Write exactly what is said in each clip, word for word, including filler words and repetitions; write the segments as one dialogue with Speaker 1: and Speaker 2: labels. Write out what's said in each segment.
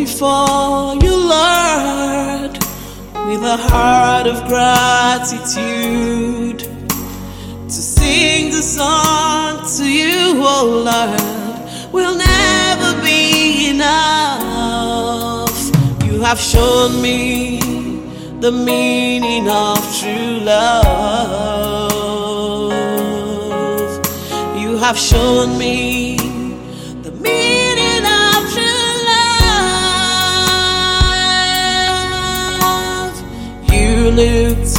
Speaker 1: before you, Lord, with a heart of gratitude, to sing the song to you, oh Lord, will never be enough. You have shown me the meaning of true love. You have shown me the meaning of true love. You looked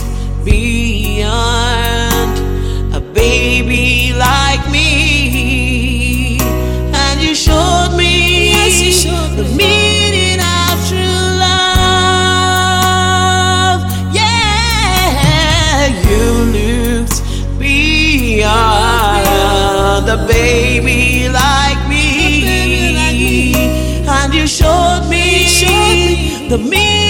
Speaker 1: beyond a baby like me, and you showed me, yes, you showed the me. meaning of true love. Yeah, you looked beyond a baby like me, and you showed me, you showed me the meaning